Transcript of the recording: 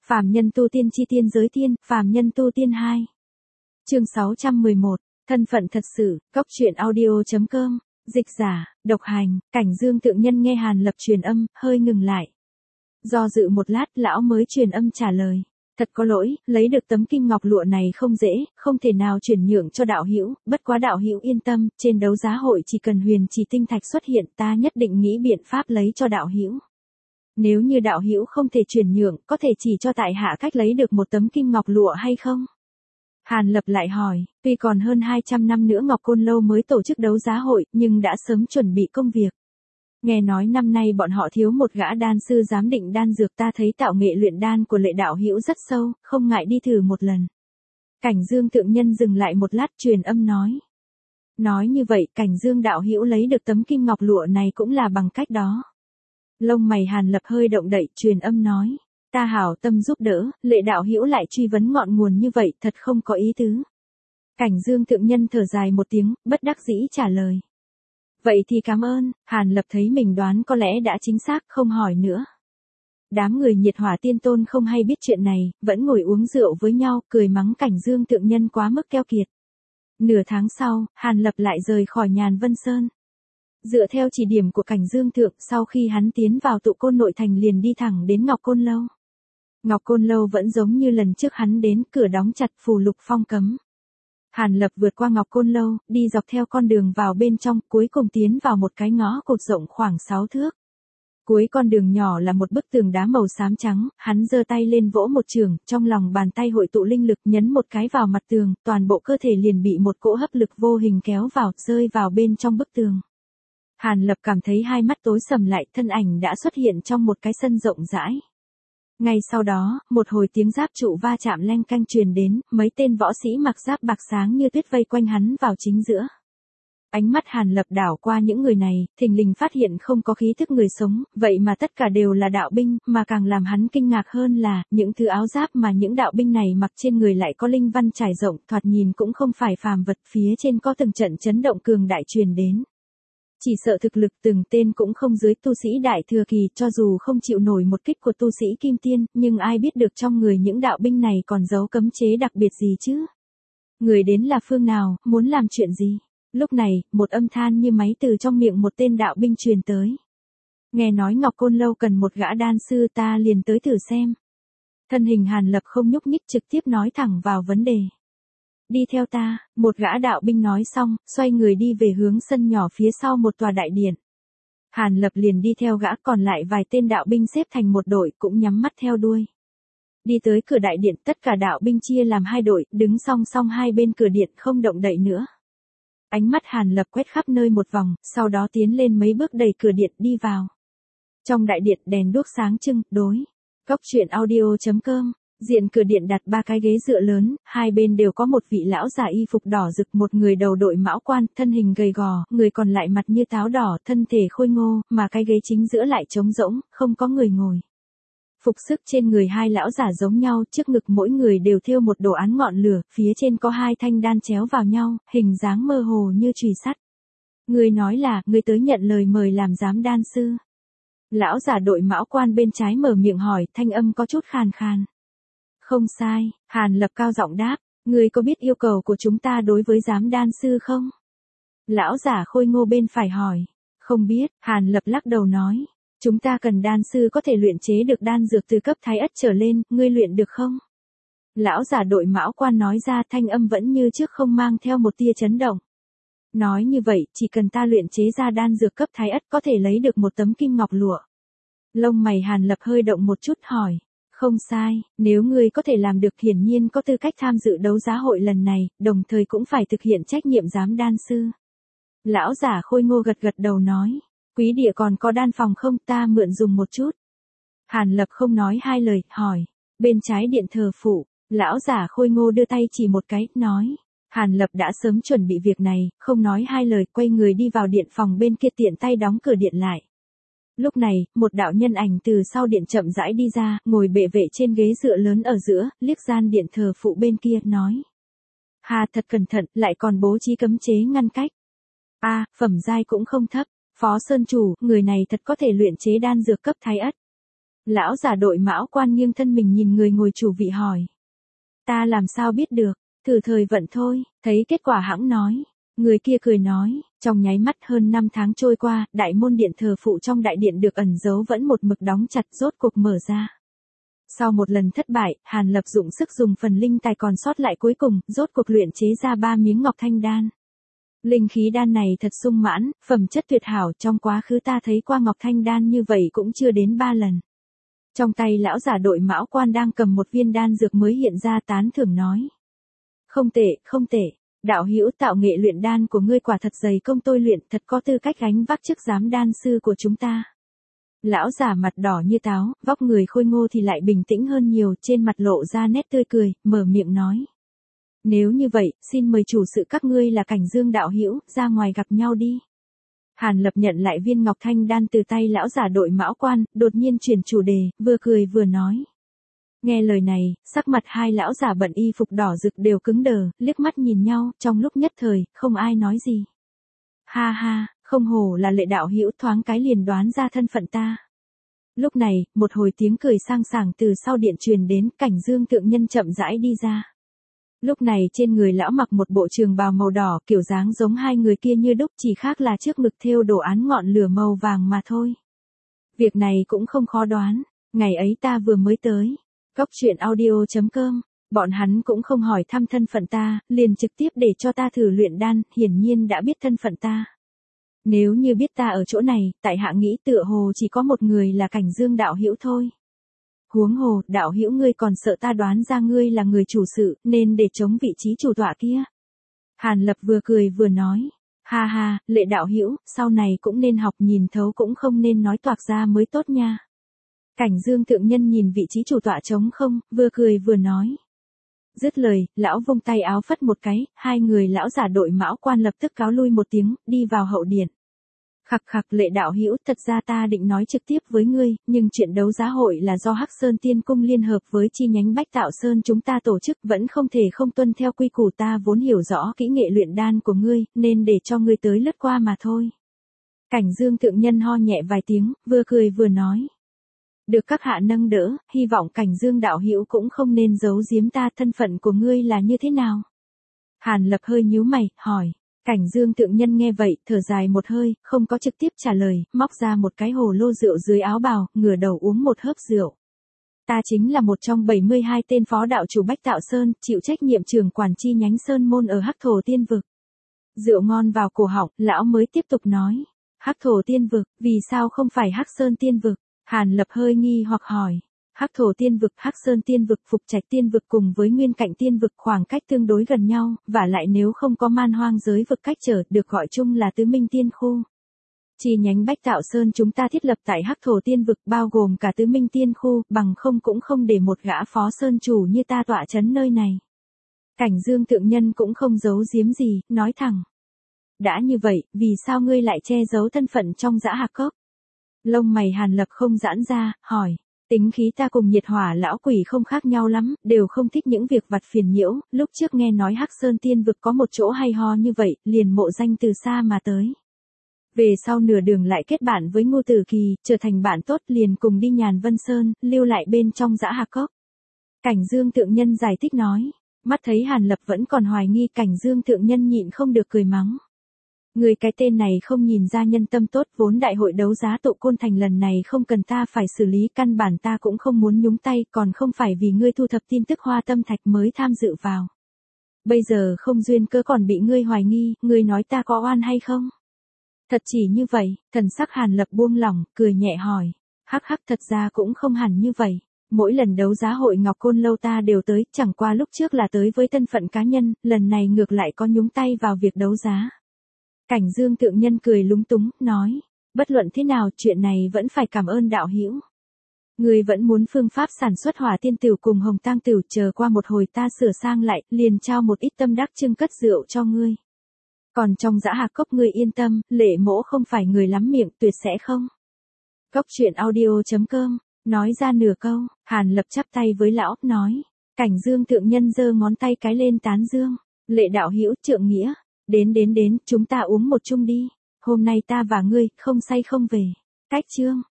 Phàm nhân tu tiên chi tiên giới tiên, phàm nhân tu tiên 2. Chương 611, thân phận thật sự, góc truyện audio.com, dịch giả, độc hành, Cảnh Dương Thượng Nhân nghe Hàn Lập truyền âm, hơi ngừng lại. Do dự một lát, lão mới truyền âm trả lời. Thật có lỗi, lấy được tấm kinh ngọc lụa này không dễ, không thể nào chuyển nhượng cho đạo hữu, bất quá đạo hữu yên tâm, trên đấu giá hội chỉ cần huyền trì tinh thạch xuất hiện, ta nhất định nghĩ biện pháp lấy cho đạo hữu. Nếu như đạo hữu không thể chuyển nhượng, có thể chỉ cho tại hạ cách lấy được một tấm kim ngọc lụa hay không? Hàn Lập lại hỏi, tuy còn hơn 200 năm nữa Ngọc Côn Lâu mới tổ chức đấu giá hội, nhưng đã sớm chuẩn bị công việc. Nghe nói năm nay bọn họ thiếu một gã đan sư giám định đan dược, ta thấy tạo nghệ luyện đan của Lệ đạo hữu rất sâu, không ngại đi thử một lần. Cảnh Dương Thượng Nhân dừng lại một lát truyền âm nói. Nói như vậy, Cảnh Dương đạo hữu lấy được tấm kim ngọc lụa này cũng là bằng cách đó. Lông mày Hàn Lập hơi động đậy, truyền âm nói. Ta hảo tâm giúp đỡ, Lệ đạo hữu lại truy vấn ngọn nguồn như vậy, thật không có ý tứ. Cảnh Dương Thượng Nhân thở dài một tiếng, bất đắc dĩ trả lời. Vậy thì cảm ơn, Hàn Lập thấy mình đoán có lẽ đã chính xác, không hỏi nữa. Đám người Nhiệt Hỏa Tiên Tôn không hay biết chuyện này, vẫn ngồi uống rượu với nhau, cười mắng Cảnh Dương Thượng Nhân quá mức keo kiệt. Nửa tháng sau, Hàn Lập lại rời khỏi Nhàn Vân Sơn. Dựa theo chỉ điểm của Cảnh Dương Thượng, sau khi hắn tiến vào Tụ Côn nội thành liền đi thẳng đến Ngọc Côn Lâu. Ngọc Côn Lâu vẫn giống như lần trước hắn đến, cửa đóng chặt, phù lục phong cấm. Hàn Lập vượt qua Ngọc Côn Lâu, đi dọc theo con đường vào bên trong, cuối cùng tiến vào một cái ngõ cụt rộng khoảng 6 thước. Cuối con đường nhỏ là một bức tường đá màu xám trắng, hắn giơ tay lên vỗ một trường, trong lòng bàn tay hội tụ linh lực, nhấn một cái vào mặt tường, toàn bộ cơ thể liền bị một cỗ hấp lực vô hình kéo vào, rơi vào bên trong bức tường. Hàn Lập cảm thấy hai mắt tối sầm lại, thân ảnh đã xuất hiện trong một cái sân rộng rãi. Ngay sau đó, một hồi tiếng giáp trụ va chạm leng canh truyền đến, mấy tên võ sĩ mặc giáp bạc sáng như tuyết vây quanh hắn vào chính giữa. Ánh mắt Hàn Lập đảo qua những người này, thình lình phát hiện không có khí thức người sống, vậy mà tất cả đều là đạo binh, mà càng làm hắn kinh ngạc hơn là, những thứ áo giáp mà những đạo binh này mặc trên người lại có linh văn trải rộng, thoạt nhìn cũng không phải phàm vật, phía trên có từng trận chấn động cường đại truyền đến. Chỉ sợ thực lực từng tên cũng không dưới tu sĩ đại thừa kỳ, cho dù không chịu nổi một kích của tu sĩ kim tiên, nhưng ai biết được trong người những đạo binh này còn giấu cấm chế đặc biệt gì chứ? Người đến là phương nào, muốn làm chuyện gì? Lúc này, một âm than như máy từ trong miệng một tên đạo binh truyền tới. Nghe nói Ngọc Côn Lâu cần một gã đan sư, ta liền tới thử xem. Thân hình Hàn Lập không nhúc nhích, trực tiếp nói thẳng vào vấn đề. Đi theo ta, một gã đạo binh nói xong, xoay người đi về hướng sân nhỏ phía sau một tòa đại điện. Hàn Lập liền đi theo gã, còn lại vài tên đạo binh xếp thành một đội cũng nhắm mắt theo đuôi. Đi tới cửa đại điện, tất cả đạo binh chia làm hai đội, đứng song song hai bên cửa điện không động đậy nữa. Ánh mắt Hàn Lập quét khắp nơi một vòng, sau đó tiến lên mấy bước đẩy cửa điện đi vào. Trong đại điện đèn đuốc sáng trưng, đối. Góc truyện audio.com. Diện cửa điện đặt 3 cái ghế dựa lớn, hai bên đều có một vị lão già y phục đỏ rực, một người đầu đội mão quan, thân hình gầy gò, người còn lại mặt như táo đỏ, thân thể khôi ngô, mà cái ghế chính giữa lại trống rỗng, không có người ngồi. Phục sức trên người hai lão giả giống nhau, trước ngực mỗi người đều thêu một đồ án ngọn lửa, phía trên có hai thanh đan chéo vào nhau, hình dáng mơ hồ như chùy sắt. Người nói là, người tới nhận lời mời làm giám đan sư. Lão giả đội mão quan bên trái mở miệng hỏi, thanh âm có chút khàn khàn. Không sai, Hàn Lập cao giọng đáp, người có biết yêu cầu của chúng ta đối với giám đan sư không? Lão giả khôi ngô bên phải hỏi, không biết, Hàn Lập lắc đầu nói, chúng ta cần đan sư có thể luyện chế được đan dược từ cấp thái ất trở lên, ngươi luyện được không? Lão giả đội mão quan nói ra, thanh âm vẫn như trước, không mang theo một tia chấn động. Nói như vậy, chỉ cần ta luyện chế ra đan dược cấp thái ất có thể lấy được một tấm kim ngọc lụa. Lông mày Hàn Lập hơi động một chút hỏi. Không sai, nếu ngươi có thể làm được hiển nhiên có tư cách tham dự đấu giá hội lần này, đồng thời cũng phải thực hiện trách nhiệm giám đan sư. Lão giả khôi ngô gật gật đầu nói, quý địa còn có đan phòng không, ta mượn dùng một chút. Hàn Lập không nói hai lời, hỏi, bên trái điện thờ phụ, lão giả khôi ngô đưa tay chỉ một cái, nói. Hàn Lập đã sớm chuẩn bị việc này, không nói hai lời, quay người đi vào điện phòng bên kia, tiện tay đóng cửa điện lại. Lúc này, một đạo nhân ảnh từ sau điện chậm rãi đi ra, ngồi bệ vệ trên ghế dựa lớn ở giữa, liếc gian điện thờ phụ bên kia, nói. Hà, thật cẩn thận, lại còn bố trí cấm chế ngăn cách. Phẩm giai cũng không thấp. Phó Sơn Chủ, người này thật có thể luyện chế đan dược cấp thái ất. Lão giả đội mão quan nghiêng thân mình nhìn người ngồi chủ vị hỏi. Ta làm sao biết được, thử thời vận thôi, thấy kết quả hẵng nói. Người kia cười nói, trong nháy mắt hơn 5 tháng trôi qua, đại môn điện thờ phụ trong đại điện được ẩn giấu vẫn một mực đóng chặt rốt cuộc mở ra. Sau một lần thất bại, Hàn Lập dụng sức dùng phần linh tài còn sót lại cuối cùng, rốt cuộc luyện chế ra 3 miếng ngọc thanh đan. Linh khí đan này thật sung mãn, phẩm chất tuyệt hảo, trong quá khứ ta thấy qua ngọc thanh đan như vậy cũng chưa đến 3 lần. Trong tay lão giả đội mão quan đang cầm một viên đan dược mới hiện ra tán thưởng nói. Không tệ, không tệ, đạo hữu tạo nghệ luyện đan của ngươi quả thật dày công tôi luyện, thật có tư cách gánh vác chức giám đan sư của chúng ta. Lão giả mặt đỏ như táo, vóc người khôi ngô thì lại bình tĩnh hơn nhiều, trên mặt lộ ra nét tươi cười, mở miệng nói. Nếu như vậy, xin mời chủ sự các ngươi là Cảnh Dương đạo hữu, ra ngoài gặp nhau đi. Hàn Lập nhận lại viên ngọc thanh đan từ tay lão giả đội mão quan, đột nhiên chuyển chủ đề, vừa cười vừa nói. Nghe lời này, sắc mặt hai lão giả bận y phục đỏ rực đều cứng đờ, liếc mắt nhìn nhau, trong lúc nhất thời, không ai nói gì. Ha ha, không hổ là Lệ đạo hữu, thoáng cái liền đoán ra thân phận ta. Lúc này, một hồi tiếng cười sang sảng từ sau điện truyền đến, Cảnh Dương tượng nhân chậm rãi đi ra. Lúc này trên người lão mặc một bộ trường bào màu đỏ, kiểu dáng giống hai người kia như đúc, chỉ khác là trước ngực thêu đồ án ngọn lửa màu vàng mà thôi. Việc này cũng không khó đoán, ngày ấy ta vừa mới tới. Góc truyện audio.com, bọn hắn cũng không hỏi thăm thân phận ta, liền trực tiếp để cho ta thử luyện đan, hiển nhiên đã biết thân phận ta. Nếu như biết ta ở chỗ này, tại hạ nghĩ tựa hồ chỉ có một người là Cảnh Dương đạo hữu thôi. Huống hồ, đạo hữu ngươi còn sợ ta đoán ra ngươi là người chủ sự, nên để chống vị trí chủ tọa kia. Hàn Lập vừa cười vừa nói, ha ha, Lệ đạo hữu, sau này cũng nên học nhìn thấu, cũng không nên nói toạc ra mới tốt nha. Cảnh Dương thượng nhân nhìn vị trí chủ tọa trống không, vừa cười vừa nói. Dứt lời, lão vung tay áo phất một cái, hai người lão giả đội mão quan lập tức cáo lui một tiếng, đi vào hậu điện. Khặc khặc, Lệ đạo hữu, thật ra ta định nói trực tiếp với ngươi, nhưng chuyện đấu giá hội là do Hắc Sơn Tiên Cung liên hợp với chi nhánh Bách Tạo Sơn chúng ta tổ chức, vẫn không thể không tuân theo quy củ, ta vốn hiểu rõ kỹ nghệ luyện đan của ngươi, nên để cho ngươi tới lướt qua mà thôi. Cảnh Dương thượng nhân ho nhẹ vài tiếng, vừa cười vừa nói. Được các hạ nâng đỡ, hy vọng Cảnh Dương đạo hữu cũng không nên giấu giếm ta, thân phận của ngươi là như thế nào? Hàn Lập hơi nhíu mày, hỏi. Cảnh Dương thượng nhân nghe vậy, thở dài một hơi, không có trực tiếp trả lời, móc ra một cái hồ lô rượu dưới áo bào, ngửa đầu uống một hớp rượu. Ta chính là một trong 72 tên phó đạo chủ Bách Tạo Sơn, chịu trách nhiệm trưởng quản chi nhánh Sơn Môn ở Hắc Thổ Tiên Vực. Rượu ngon vào cổ họng, lão mới tiếp tục nói. Hắc Thổ Tiên Vực, vì sao không phải Hắc Sơn Tiên Vực? Hàn Lập hơi nghi hoặc hỏi. Hắc Thổ Tiên Vực, Hắc Sơn Tiên Vực, Phục Trạch Tiên Vực cùng với Nguyên Cạnh Tiên Vực khoảng cách tương đối gần nhau, và lại nếu không có Man Hoang giới vực cách trở, được gọi chung là Tứ Minh Tiên Khu. Chi nhánh Bách Tạo Sơn chúng ta thiết lập tại Hắc Thổ Tiên Vực, bao gồm cả Tứ Minh Tiên Khu, bằng không cũng không để một gã phó sơn chủ như ta tọa chấn nơi này. Cảnh Dương thượng nhân cũng không giấu giếm gì, nói thẳng. Đã như vậy, vì sao ngươi lại che giấu thân phận trong Dã Hạc Cốc? Lông mày Hàn Lập không giãn ra, hỏi. Tính khí ta cùng Nhiệt Hỏa lão quỷ không khác nhau lắm, đều không thích những việc vặt phiền nhiễu, lúc trước nghe nói Hắc Sơn Tiên Vực có một chỗ hay ho như vậy, liền mộ danh từ xa mà tới. Về sau nửa đường lại kết bạn với Ngô Tử Kỳ, trở thành bạn tốt, liền cùng đi Nhàn Vân Sơn, lưu lại bên trong Dã Hạc Cốc. Cảnh Dương thượng nhân giải thích nói, mắt thấy Hàn Lập vẫn còn hoài nghi, Cảnh Dương thượng nhân nhịn không được cười mắng. Người cái tên này không nhìn ra nhân tâm tốt, vốn đại hội đấu giá Tụ Côn Thành lần này không cần ta phải xử lý, căn bản ta cũng không muốn nhúng tay, còn không phải vì ngươi thu thập tin tức Hoa Tâm Thạch mới tham dự vào. Bây giờ không duyên cớ còn bị ngươi hoài nghi, ngươi nói ta có oan hay không? Thật chỉ như vậy, thần sắc Hàn Lập buông lỏng, cười nhẹ hỏi. Hắc hắc, thật ra cũng không hẳn như vậy. Mỗi lần đấu giá hội Ngọc Côn Lâu ta đều tới, chẳng qua lúc trước là tới với thân phận cá nhân, lần này ngược lại có nhúng tay vào việc đấu giá. Cảnh Dương thượng nhân cười lúng túng, nói, bất luận thế nào, chuyện này vẫn phải cảm ơn đạo hữu. Ngươi vẫn muốn phương pháp sản xuất Hỏa Tiên Tửu cùng Hồng Tang Tửu, chờ qua một hồi ta sửa sang lại, liền trao một ít tâm đắc trưng cất rượu cho ngươi. Còn trong Dã Hạc Cốc ngươi yên tâm, Lệ mỗ không phải người lắm miệng, tuyệt sẽ không. Góc truyện audio.com, nói ra nửa câu, Hàn Lập chắp tay với lão, nói, Cảnh Dương thượng nhân giơ ngón tay cái lên tán dương, Lệ đạo hữu trượng nghĩa. Đến, chúng ta uống một chung đi, hôm nay ta và ngươi, không say không về. Cách chương.